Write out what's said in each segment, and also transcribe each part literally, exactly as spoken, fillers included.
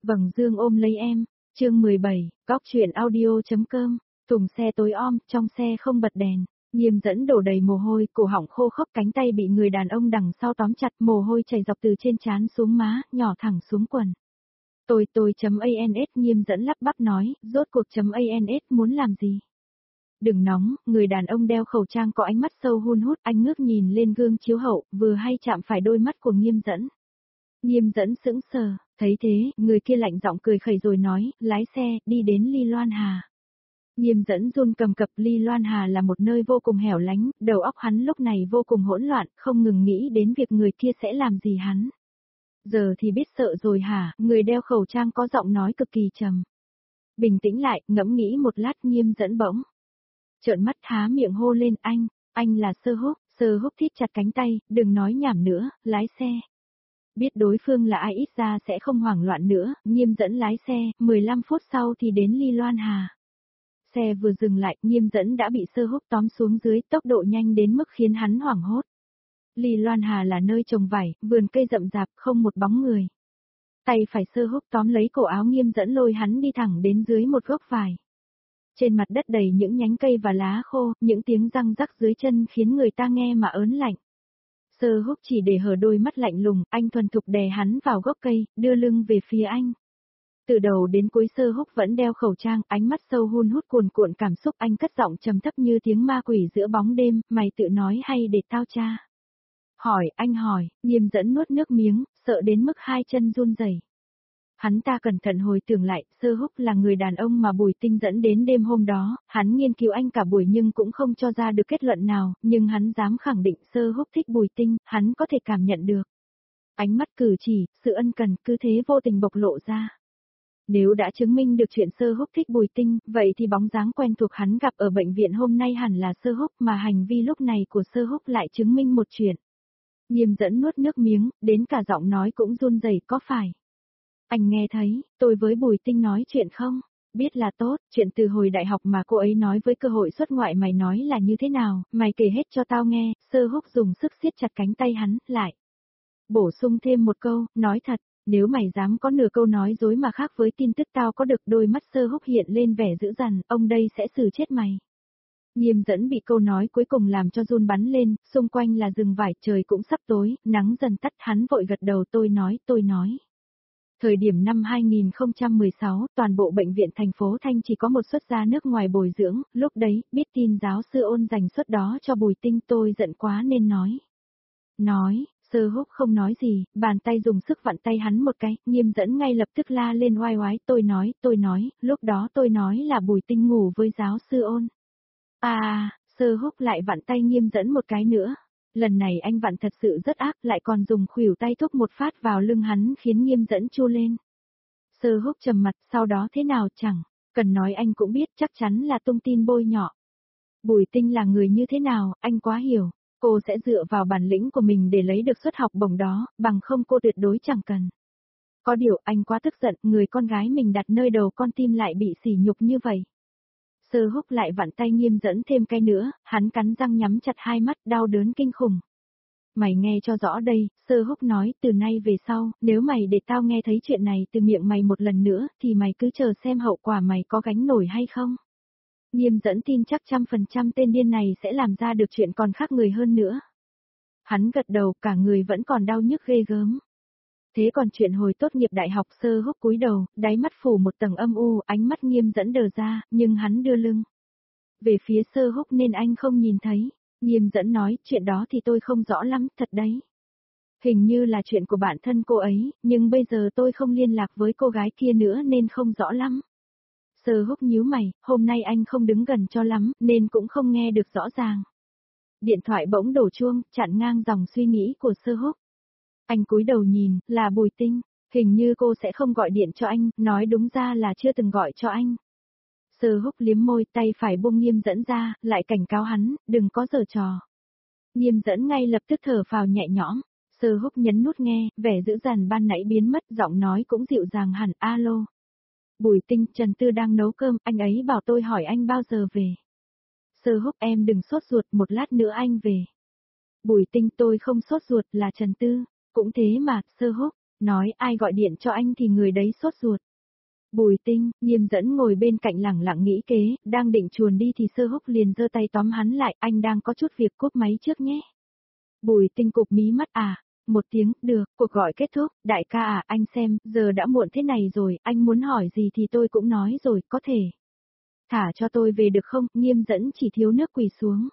Vầng dương ôm lấy em, chương mười bảy, góc truyện audio.com, thùng xe tối om, trong xe không bật đèn, Nghiêm Dẫn đổ đầy mồ hôi, cổ họng khô khốc, cánh tay bị người đàn ông đằng sau tóm chặt, mồ hôi chảy dọc từ trên trán xuống má, nhỏ thẳng xuống quần. Tôi tôi chấm ans, Nghiêm Dẫn lắp bắp nói, rốt cuộc chấm ans muốn làm gì? Đừng nóng, người đàn ông đeo khẩu trang có ánh mắt sâu hun hút, anh ngước nhìn lên gương chiếu hậu, vừa hay chạm phải đôi mắt của Nghiêm Dẫn. Nghiêm Dẫn sững sờ, thấy thế, người kia lạnh giọng cười khẩy rồi nói, lái xe, đi đến Ly Loan Hà. Nghiêm Dẫn run cầm cập, Ly Loan Hà là một nơi vô cùng hẻo lánh, đầu óc hắn lúc này vô cùng hỗn loạn, không ngừng nghĩ đến việc người kia sẽ làm gì hắn. Giờ thì biết sợ rồi hả, người đeo khẩu trang có giọng nói cực kỳ trầm. Bình tĩnh lại, ngẫm nghĩ một lát, Nghiêm Dẫn bỗng trợn mắt há miệng hô lên, anh, anh là Sơ Húc. Sơ Húc thít chặt cánh tay, đừng nói nhảm nữa, lái xe. Biết đối phương là ai ít ra sẽ không hoảng loạn nữa, Nghiêm Dẫn lái xe, mười lăm phút sau thì đến Ly Loan Hà. Xe vừa dừng lại, Nghiêm Dẫn đã bị Sơ Húc tóm xuống dưới, tốc độ nhanh đến mức khiến hắn hoảng hốt. Ly Loan Hà là nơi trồng vải, vườn cây rậm rạp, không một bóng người. Tay phải Sơ Húc tóm lấy cổ áo Nghiêm Dẫn lôi hắn đi thẳng đến dưới một gốc vải. Trên mặt đất đầy những nhánh cây và lá khô, những tiếng răng rắc dưới chân khiến người ta nghe mà ớn lạnh. Sơ Húc chỉ để hở đôi mắt lạnh lùng, anh thuần thục đè hắn vào gốc cây, đưa lưng về phía anh. Từ đầu đến cuối Sơ Húc vẫn đeo khẩu trang, ánh mắt sâu hun hút cuồn cuộn cảm xúc, anh cất giọng trầm thấp như tiếng ma quỷ giữa bóng đêm, mày tự nói hay để tao tra? Hỏi, anh hỏi, Nghiêm Dẫn nuốt nước miếng, sợ đến mức hai chân run rẩy. Hắn ta cẩn thận hồi tưởng lại, Sơ Húc là người đàn ông mà Bùi Tinh dẫn đến đêm hôm đó, hắn nghiên cứu anh cả buổi nhưng cũng không cho ra được kết luận nào, nhưng hắn dám khẳng định Sơ Húc thích Bùi Tinh, hắn có thể cảm nhận được. Ánh mắt cử chỉ, sự ân cần, cứ thế vô tình bộc lộ ra. Nếu đã chứng minh được chuyện Sơ Húc thích Bùi Tinh, vậy thì bóng dáng quen thuộc hắn gặp ở bệnh viện hôm nay hẳn là Sơ Húc, mà hành vi lúc này của Sơ Húc lại chứng minh một chuyện. Nghiêm Dẫn nuốt nước miếng, đến cả giọng nói cũng run rẩy, có phải? Anh nghe thấy, tôi với Bùi Tinh nói chuyện không? Biết là tốt, chuyện từ hồi đại học mà cô ấy nói với cơ hội xuất ngoại mày nói là như thế nào, mày kể hết cho tao nghe. Sơ Húc dùng sức siết chặt cánh tay hắn, lại. Bổ sung thêm một câu, nói thật, nếu mày dám có nửa câu nói dối mà khác với tin tức tao có được. Đôi mắt Sơ Húc hiện lên vẻ dữ dằn, ông đây sẽ xử chết mày. Nghiêm Dẫn bị câu nói cuối cùng làm cho run bắn lên, xung quanh là rừng vải, trời cũng sắp tối, nắng dần tắt, hắn vội gật đầu, tôi nói, tôi nói. Thời điểm năm hai nghìn không trăm mười sáu, toàn bộ bệnh viện thành phố Thanh chỉ có một suất gia nước ngoài bồi dưỡng, lúc đấy, biết tin giáo sư Ôn dành suất đó cho Bùi Tinh, tôi giận quá nên nói. Nói, Sơ Húc không nói gì, bàn tay dùng sức vặn tay hắn một cái, Nghiêm Dẫn ngay lập tức la lên oai oái, tôi nói, tôi nói, lúc đó tôi nói là Bùi Tinh ngủ với giáo sư Ôn. À, Sơ Húc lại vặn tay Nghiêm Dẫn một cái nữa. Lần này anh vặn thật sự rất ác, lại còn dùng khuỷu tay thúc một phát vào lưng hắn khiến Nghiêm Dẫn chu lên. Sơ Húc trầm mặt, sau đó thế nào chẳng, cần nói anh cũng biết, chắc chắn là tung tin bôi nhọ. Bùi Tinh là người như thế nào, anh quá hiểu, cô sẽ dựa vào bản lĩnh của mình để lấy được suất học bổng đó, bằng không cô tuyệt đối chẳng cần. Có điều anh quá tức giận, người con gái mình đặt nơi đầu con tim lại bị sỉ nhục như vậy. Sơ Húc lại vặn tay Nghiêm Dẫn thêm cái nữa, hắn cắn răng nhắm chặt hai mắt, đau đớn kinh khủng. Mày nghe cho rõ đây, Sơ Húc nói, từ nay về sau, nếu mày để tao nghe thấy chuyện này từ miệng mày một lần nữa, thì mày cứ chờ xem hậu quả mày có gánh nổi hay không. Nghiêm Dẫn tin chắc trăm phần trăm tên điên này sẽ làm ra được chuyện còn khác người hơn nữa. Hắn gật đầu, cả người vẫn còn đau nhức ghê gớm. Thế còn chuyện hồi tốt nghiệp đại học, Sơ Húc cúi đầu, đáy mắt phủ một tầng âm u, ánh mắt Nghiêm Dẫn đờ ra, nhưng hắn đưa lưng về phía Sơ Húc nên anh không nhìn thấy. Nghiêm Dẫn nói, chuyện đó thì tôi không rõ lắm, thật đấy. Hình như là chuyện của bản thân cô ấy, nhưng bây giờ tôi không liên lạc với cô gái kia nữa nên không rõ lắm. Sơ Húc nhíu mày, hôm nay anh không đứng gần cho lắm, nên cũng không nghe được rõ ràng. Điện thoại bỗng đổ chuông, chặn ngang dòng suy nghĩ của Sơ Húc. Anh cúi đầu nhìn, là Bùi Tinh, hình như cô sẽ không gọi điện cho anh, nói đúng ra là chưa từng gọi cho anh. Sơ Húc liếm môi, tay phải buông Nghiêm Dẫn ra, lại cảnh cáo hắn, đừng có giở trò. Nghiêm Dẫn ngay lập tức thở phào nhẹ nhõm, Sơ Húc nhấn nút nghe, vẻ dữ dằn ban nãy biến mất, giọng nói cũng dịu dàng hẳn, alo. Bùi Tinh, Trần Tư đang nấu cơm, anh ấy bảo tôi hỏi anh bao giờ về. Sơ Húc, em đừng sốt ruột, một lát nữa anh về. Bùi Tinh, tôi không sốt ruột, là Trần Tư, cũng thế mà, Sơ Húc. Nói ai gọi điện cho anh thì người đấy sốt ruột. Bùi Tinh, Nghiêm Dẫn ngồi bên cạnh lẳng lặng nghĩ kế, đang định chuồn đi thì Sơ Húc liền giơ tay tóm hắn lại, anh đang có chút việc cúp máy trước nhé. Bùi Tinh cụp mí mắt à, một tiếng, được, cuộc gọi kết thúc, đại ca à, anh xem, giờ đã muộn thế này rồi, anh muốn hỏi gì thì tôi cũng nói rồi, có thể. Thả cho tôi về được không, Nghiêm Dẫn chỉ thiếu nước quỳ xuống.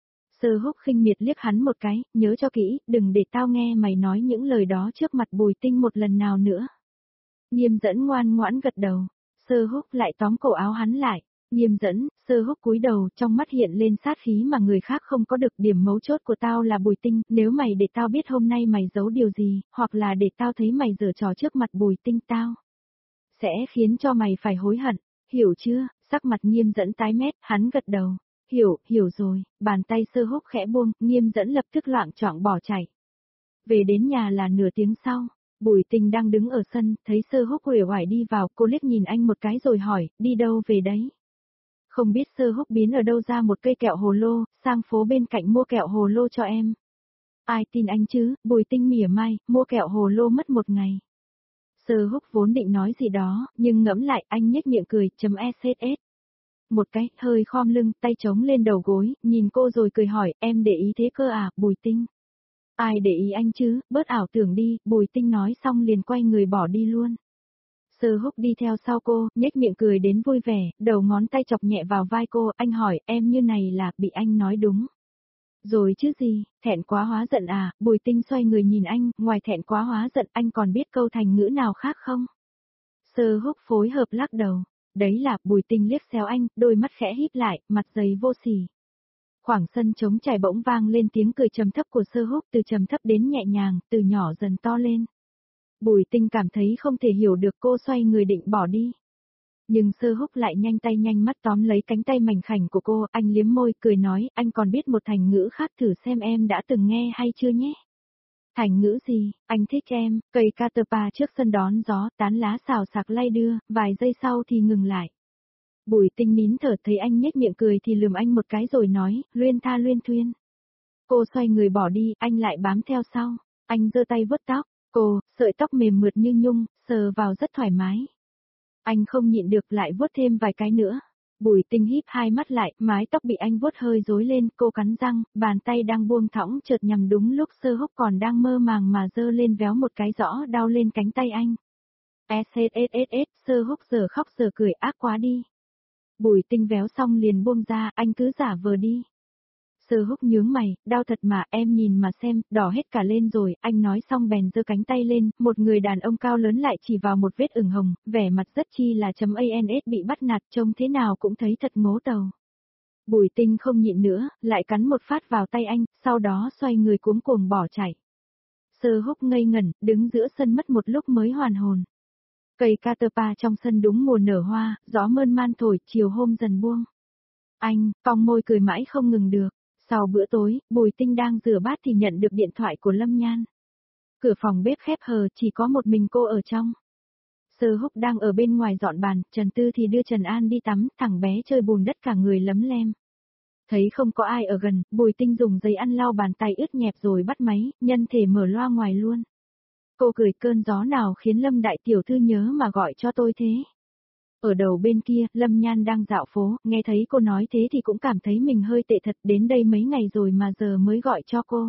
Sơ Húc khinh miệt liếc hắn một cái, nhớ cho kỹ, đừng để tao nghe mày nói những lời đó trước mặt Bùi Tinh một lần nào nữa. Nghiêm Dẫn ngoan ngoãn gật đầu, Sơ Húc lại tóm cổ áo hắn lại. Nghiêm Dẫn, Sơ Húc cúi đầu, trong mắt hiện lên sát khí mà người khác không có được. Điểm mấu chốt của tao là Bùi Tinh, nếu mày để tao biết hôm nay mày giấu điều gì, hoặc là để tao thấy mày giở trò trước mặt Bùi Tinh tao sẽ khiến cho mày phải hối hận, hiểu chưa? Sắc mặt Nghiêm Dẫn tái mét, hắn gật đầu. Hiểu, hiểu rồi, bàn tay Sơ Húc khẽ buông, Nghiêm Dẫn lập tức loạng choạng bỏ chạy. Về đến nhà là nửa tiếng sau, Bùi Tinh đang đứng ở sân, thấy Sơ Húc uể oải đi vào, cô liếc nhìn anh một cái rồi hỏi, đi đâu về đấy? Không biết Sơ Húc biến ở đâu ra một cây kẹo hồ lô, sang phố bên cạnh mua kẹo hồ lô cho em. Ai tin anh chứ, Bùi Tinh mỉa mai, mua kẹo hồ lô mất một ngày. Sơ Húc vốn định nói gì đó, nhưng ngẫm lại anh nhếch miệng cười, chấm ss. Một cái, hơi khom lưng, tay chống lên đầu gối, nhìn cô rồi cười hỏi, em để ý thế cơ à, Bùi Tinh. Ai để ý anh chứ, bớt ảo tưởng đi, Bùi Tinh nói xong liền quay người bỏ đi luôn. Sơ Húc đi theo sau cô, nhếch miệng cười đến vui vẻ, đầu ngón tay chọc nhẹ vào vai cô, anh hỏi, em như này là, bị anh nói đúng. Rồi chứ gì, thẹn quá hóa giận à, Bùi Tinh xoay người nhìn anh, ngoài thẹn quá hóa giận anh còn biết câu thành ngữ nào khác không? Sơ Húc phối hợp lắc đầu, đấy là, Bùi Tinh liếc xéo anh, đôi mắt khẽ híp lại, mặt dày vô sỉ. Khoảng sân trống trải bỗng vang lên tiếng cười trầm thấp của Sơ Húc, từ trầm thấp đến nhẹ nhàng, từ nhỏ dần to lên. Bùi Tinh cảm thấy không thể hiểu được, cô xoay người định bỏ đi. Nhưng Sơ Húc lại nhanh tay nhanh mắt tóm lấy cánh tay mảnh khảnh của cô, anh liếm môi, cười nói, anh còn biết một thành ngữ khác, thử xem em đã từng nghe hay chưa nhé. Thành ngữ gì, anh thích em, cây catapa trước sân đón gió, tán lá xào xạc lay đưa, vài giây sau thì ngừng lại. Bùi Tinh nín thở, thấy anh nhếch miệng cười thì lườm anh một cái rồi nói, luyên tha luyên thuyên. Cô xoay người bỏ đi, anh lại bám theo sau, anh giơ tay vuốt tóc, cô, sợi tóc mềm mượt như nhung, sờ vào rất thoải mái. Anh không nhịn được lại vuốt thêm vài cái nữa. Bùi Tinh híp hai mắt lại, mái tóc bị anh vuốt hơi rối lên, cô cắn răng, bàn tay đang buông thõng chợt nhằm đúng lúc Sơ Húc còn đang mơ màng mà giơ lên véo một cái rõ đau lên cánh tay anh. ét, Sơ Húc giờ khóc giờ cười, ác quá đi. Bùi Tinh véo xong liền buông ra, anh cứ giả vờ đi. Sơ Húc nhướng mày, đau thật mà, em nhìn mà xem, đỏ hết cả lên rồi, anh nói xong bèn giơ cánh tay lên, một người đàn ông cao lớn lại chỉ vào một vết ửng hồng, vẻ mặt rất chi là chấm ans bị bắt nạt, trông thế nào cũng thấy thật ngố tàu. Bùi Tinh không nhịn nữa, lại cắn một phát vào tay anh, sau đó xoay người cuống cuồng bỏ chạy. Sơ Húc ngây ngẩn, đứng giữa sân mất một lúc mới hoàn hồn. Cây catapa trong sân đúng mùa nở hoa, gió mơn man thổi, chiều hôm dần buông. Anh, cong môi cười mãi không ngừng được. Sau bữa tối, Bùi Tinh đang rửa bát thì nhận được điện thoại của Lâm Nhan. Cửa phòng bếp khép hờ, chỉ có một mình cô ở trong. Sơ Húc đang ở bên ngoài dọn bàn, Trần Tư thì đưa Trần An đi tắm, thằng bé chơi bùn đất cả người lấm lem. Thấy không có ai ở gần, Bùi Tinh dùng giấy ăn lau bàn tay ướt nhẹp rồi bắt máy, nhân thể mở loa ngoài luôn. Cô cười, cơn gió nào khiến Lâm đại tiểu thư nhớ mà gọi cho tôi thế? Ở đầu bên kia, Lâm Nhan đang dạo phố, nghe thấy cô nói thế thì cũng cảm thấy mình hơi tệ thật, đến đây mấy ngày rồi mà giờ mới gọi cho cô.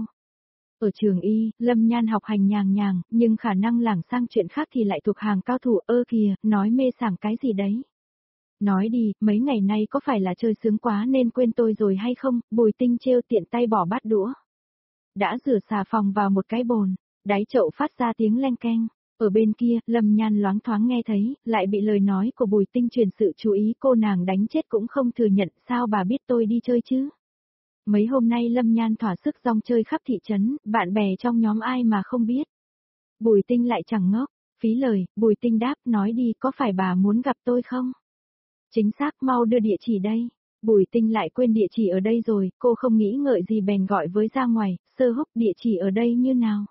Ở trường y, Lâm Nhan học hành nhàng nhàng, nhưng khả năng lảng sang chuyện khác thì lại thuộc hàng cao thủ. Ơ kìa, nói mê sảng cái gì đấy? Nói đi, mấy ngày nay có phải là chơi sướng quá nên quên tôi rồi hay không? Bùi Tinh trêu tiện tay bỏ bát đũa. Đã rửa xà phòng vào một cái bồn, đáy chậu phát ra tiếng leng keng. Ở bên kia, Lâm Nhan loáng thoáng nghe thấy, lại bị lời nói của Bùi Tinh truyền sự chú ý, cô nàng đánh chết cũng không thừa nhận, sao bà biết tôi đi chơi chứ? Mấy hôm nay Lâm Nhan thỏa sức rong chơi khắp thị trấn, bạn bè trong nhóm ai mà không biết. Bùi Tinh lại chẳng ngốc, phí lời, Bùi Tinh đáp, nói đi, có phải bà muốn gặp tôi không? Chính xác, mau đưa địa chỉ đây. Bùi Tinh lại quên địa chỉ ở đây rồi, cô không nghĩ ngợi gì bèn gọi với ra ngoài, Sơ Húc, địa chỉ ở đây như nào?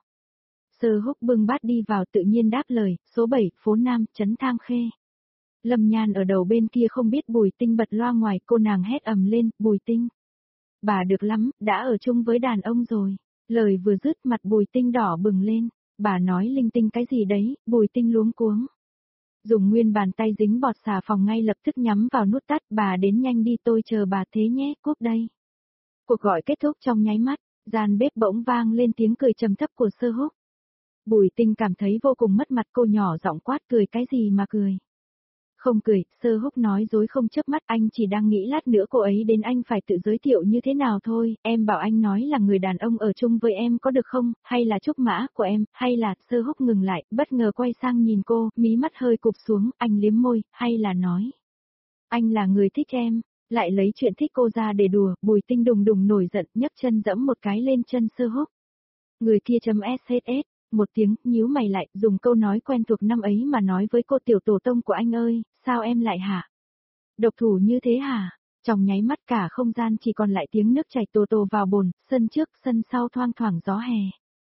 Sơ Húc bưng bát đi vào tự nhiên đáp lời, số bảy, phố Nam, trấn Thang Khê. Lâm Nhan ở đầu bên kia không biết Bùi Tinh bật loa ngoài, cô nàng hét ầm lên, Bùi Tinh. Bà được lắm, đã ở chung với đàn ông rồi. Lời vừa dứt mặt Bùi Tinh đỏ bừng lên. bà nói linh tinh cái gì đấy, Bùi Tinh luống cuống. Dùng nguyên bàn tay dính bọt xà phòng ngay lập tức nhắm vào nút tắt, bà đến nhanh đi tôi chờ bà thế nhé, cúp đây. Cuộc gọi kết thúc trong nháy mắt, gian bếp bỗng vang lên tiếng cười trầm thấp của Sơ Húc. Bùi Tinh cảm thấy vô cùng mất mặt, cô nhỏ giọng quát cười cái gì mà cười. Không cười, Sơ Húc nói dối không chớp mắt, anh chỉ đang nghĩ lát nữa cô ấy đến anh phải tự giới thiệu như thế nào thôi, em bảo anh nói là người đàn ông ở chung với em có được không, hay là trúc mã của em, hay là, Sơ Húc ngừng lại, bất ngờ quay sang nhìn cô, mí mắt hơi cụp xuống, anh liếm môi, hay là nói. Anh là người thích em, lại lấy chuyện thích cô ra để đùa, Bùi Tinh đùng đùng nổi giận, nhấc chân dẫm một cái lên chân Sơ Húc. Người kia chấm sh. Một tiếng, nhíu mày lại, dùng câu nói quen thuộc năm ấy mà nói với cô tiểu tổ tông của anh ơi, sao em lại hả? Độc thủ như thế hả? Trong nháy mắt cả không gian chỉ còn lại tiếng nước chảy tồ tồ vào bồn, sân trước, sân sau thoang thoảng gió hè.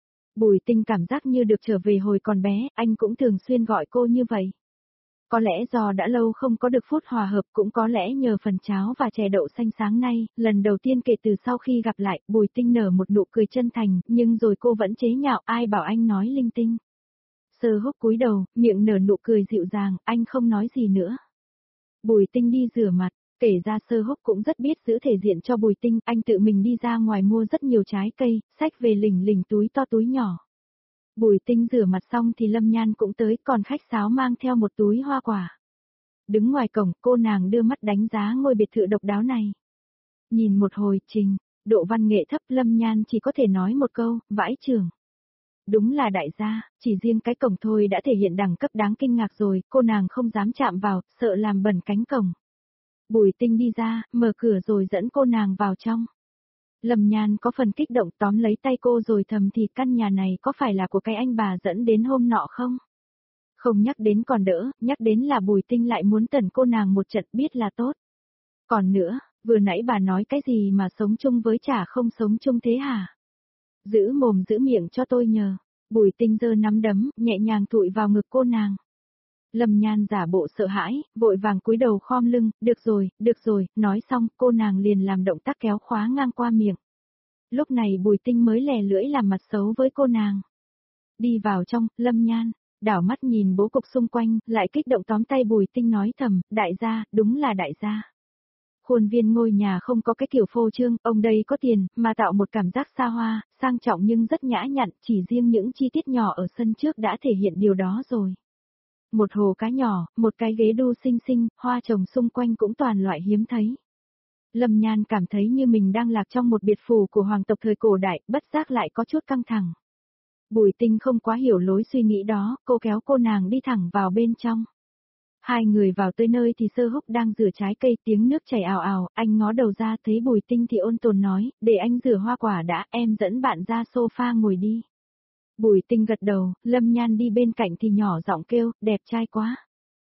Bùi Tinh cảm giác như được trở về hồi còn bé, anh cũng thường xuyên gọi cô như vậy. Có lẽ do đã lâu không có được phút hòa hợp, cũng có lẽ nhờ phần cháo và chè đậu xanh sáng nay, lần đầu tiên kể từ sau khi gặp lại, Bùi Tinh nở một nụ cười chân thành, nhưng rồi cô vẫn chế nhạo, ai bảo anh nói linh tinh. Sơ Húc cúi đầu, miệng nở nụ cười dịu dàng, anh không nói gì nữa. Bùi Tinh đi rửa mặt, kể ra Sơ Húc cũng rất biết giữ thể diện cho Bùi Tinh, anh tự mình đi ra ngoài mua rất nhiều trái cây, xách về lỉnh lỉnh túi to túi nhỏ. Bùi Tinh rửa mặt xong thì Lâm Nhan cũng tới, còn khách sáo mang theo một túi hoa quả. Đứng ngoài cổng, cô nàng đưa mắt đánh giá ngôi biệt thự độc đáo này. Nhìn một hồi trình, độ văn nghệ thấp, Lâm Nhan chỉ có thể nói một câu, vãi chưởng. Đúng là đại gia, chỉ riêng cái cổng thôi đã thể hiện đẳng cấp đáng kinh ngạc rồi, cô nàng không dám chạm vào, sợ làm bẩn cánh cổng. Bùi Tinh đi ra, mở cửa rồi dẫn cô nàng vào trong. Lâm Nhan có phần kích động tóm lấy tay cô rồi thầm thì căn nhà này có phải là của cái anh bà dẫn đến hôm nọ không? Không nhắc đến còn đỡ, nhắc đến là Bùi Tinh lại muốn tẩn cô nàng một trận biết là tốt. Còn nữa, vừa nãy bà nói cái gì mà sống chung với chả không sống chung thế hả? Giữ mồm giữ miệng cho tôi nhờ. Bùi Tinh giơ nắm đấm, nhẹ nhàng thụi vào ngực cô nàng. Lâm Nhan giả bộ sợ hãi, vội vàng cúi đầu khom lưng, được rồi, được rồi, nói xong, cô nàng liền làm động tác kéo khóa ngang qua miệng. Lúc này Bùi Tinh mới lè lưỡi làm mặt xấu với cô nàng. Đi vào trong, Lâm Nhan, đảo mắt nhìn bố cục xung quanh, lại kích động tóm tay Bùi Tinh nói thầm, đại gia, đúng là đại gia. Khuôn viên ngôi nhà không có cái kiểu phô trương, ông đây có tiền, mà tạo một cảm giác xa hoa, sang trọng nhưng rất nhã nhặn, chỉ riêng những chi tiết nhỏ ở sân trước đã thể hiện điều đó rồi. Một hồ cá nhỏ, một cái ghế đu xinh xinh, hoa trồng xung quanh cũng toàn loại hiếm thấy. Lâm Nhan cảm thấy như mình đang lạc trong một biệt phủ của hoàng tộc thời cổ đại, bất giác lại có chút căng thẳng. Bùi Tinh không quá hiểu lối suy nghĩ đó, cô kéo cô nàng đi thẳng vào bên trong. Hai người vào tới nơi thì Sơ Húc đang rửa trái cây, tiếng nước chảy ào ào, anh ngó đầu ra thấy Bùi Tinh thì ôn tồn nói, để anh rửa hoa quả đã, em dẫn bạn ra sofa ngồi đi. Bùi Tinh gật đầu, Lâm Nhan đi bên cạnh thì nhỏ giọng kêu, đẹp trai quá.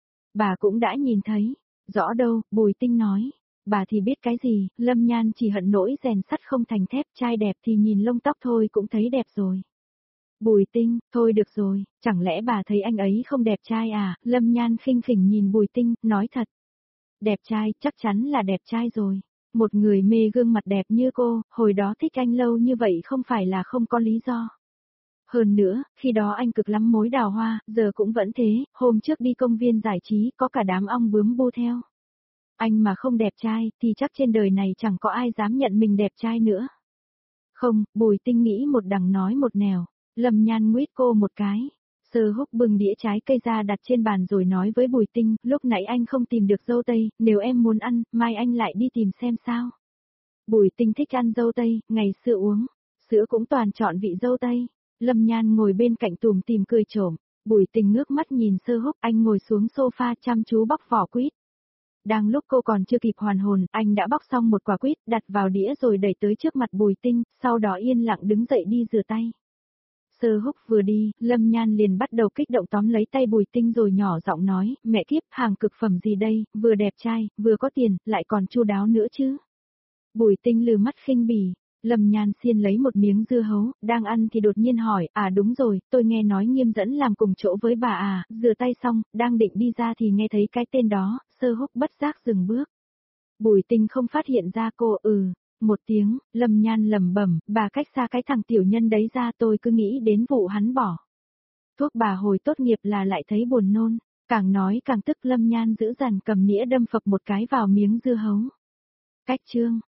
Bà cũng đã nhìn thấy, rõ đâu, Bùi Tinh nói. Bà thì biết cái gì, Lâm Nhan chỉ hận nỗi rèn sắt không thành thép, trai đẹp thì nhìn lông tóc thôi cũng thấy đẹp rồi. Bùi Tinh, thôi được rồi, chẳng lẽ bà thấy anh ấy không đẹp trai à, Lâm Nhan khinh khỉnh nhìn Bùi Tinh, nói thật. Đẹp trai, chắc chắn là đẹp trai rồi. Một người mê gương mặt đẹp như cô, hồi đó thích anh lâu như vậy không phải là không có lý do. Hơn nữa, khi đó anh cực lắm mối đào hoa, giờ cũng vẫn thế, hôm trước đi công viên giải trí có cả đám ong bướm bu theo. Anh mà không đẹp trai, thì chắc trên đời này chẳng có ai dám nhận mình đẹp trai nữa. Không, Bùi Tinh nghĩ một đằng nói một nẻo, Lâm Nhan nguyết cô một cái. Sơ Húc bưng đĩa trái cây ra đặt trên bàn rồi nói với Bùi Tinh, lúc nãy anh không tìm được dâu tây, nếu em muốn ăn, mai anh lại đi tìm xem sao. Bùi Tinh thích ăn dâu tây, ngày xưa uống, sữa cũng toàn chọn vị dâu tây. Lâm Nhan ngồi bên cạnh tùm tìm cười trộm, Bùi Tinh ngước mắt nhìn Sơ Húc, anh ngồi xuống sofa chăm chú bóc vỏ quýt. Đang lúc cô còn chưa kịp hoàn hồn, anh đã bóc xong một quả quýt, đặt vào đĩa rồi đẩy tới trước mặt Bùi Tinh, sau đó yên lặng đứng dậy đi rửa tay. Sơ Húc vừa đi, Lâm Nhan liền bắt đầu kích động tóm lấy tay Bùi Tinh rồi nhỏ giọng nói, mẹ kiếp, hàng cực phẩm gì đây, vừa đẹp trai, vừa có tiền, lại còn chu đáo nữa chứ. Bùi Tinh lừ mắt khinh bỉ. Lâm Nhan xiên lấy một miếng dưa hấu, đang ăn thì đột nhiên hỏi, à đúng rồi, tôi nghe nói Nghiêm dẫn làm cùng chỗ với bà à, rửa tay xong, đang định đi ra thì nghe thấy cái tên đó, Sơ Húc bất giác dừng bước. Bùi Tinh không phát hiện ra cô, ừ, một tiếng, Lâm Nhan lẩm bẩm, bà cách xa cái thằng tiểu nhân đấy ra tôi cứ nghĩ đến vụ hắn bỏ. Thuốc bà hồi tốt nghiệp là lại thấy buồn nôn, càng nói càng tức Lâm Nhan giữ dằn cầm nĩa đâm phập một cái vào miếng dưa hấu. Cách chương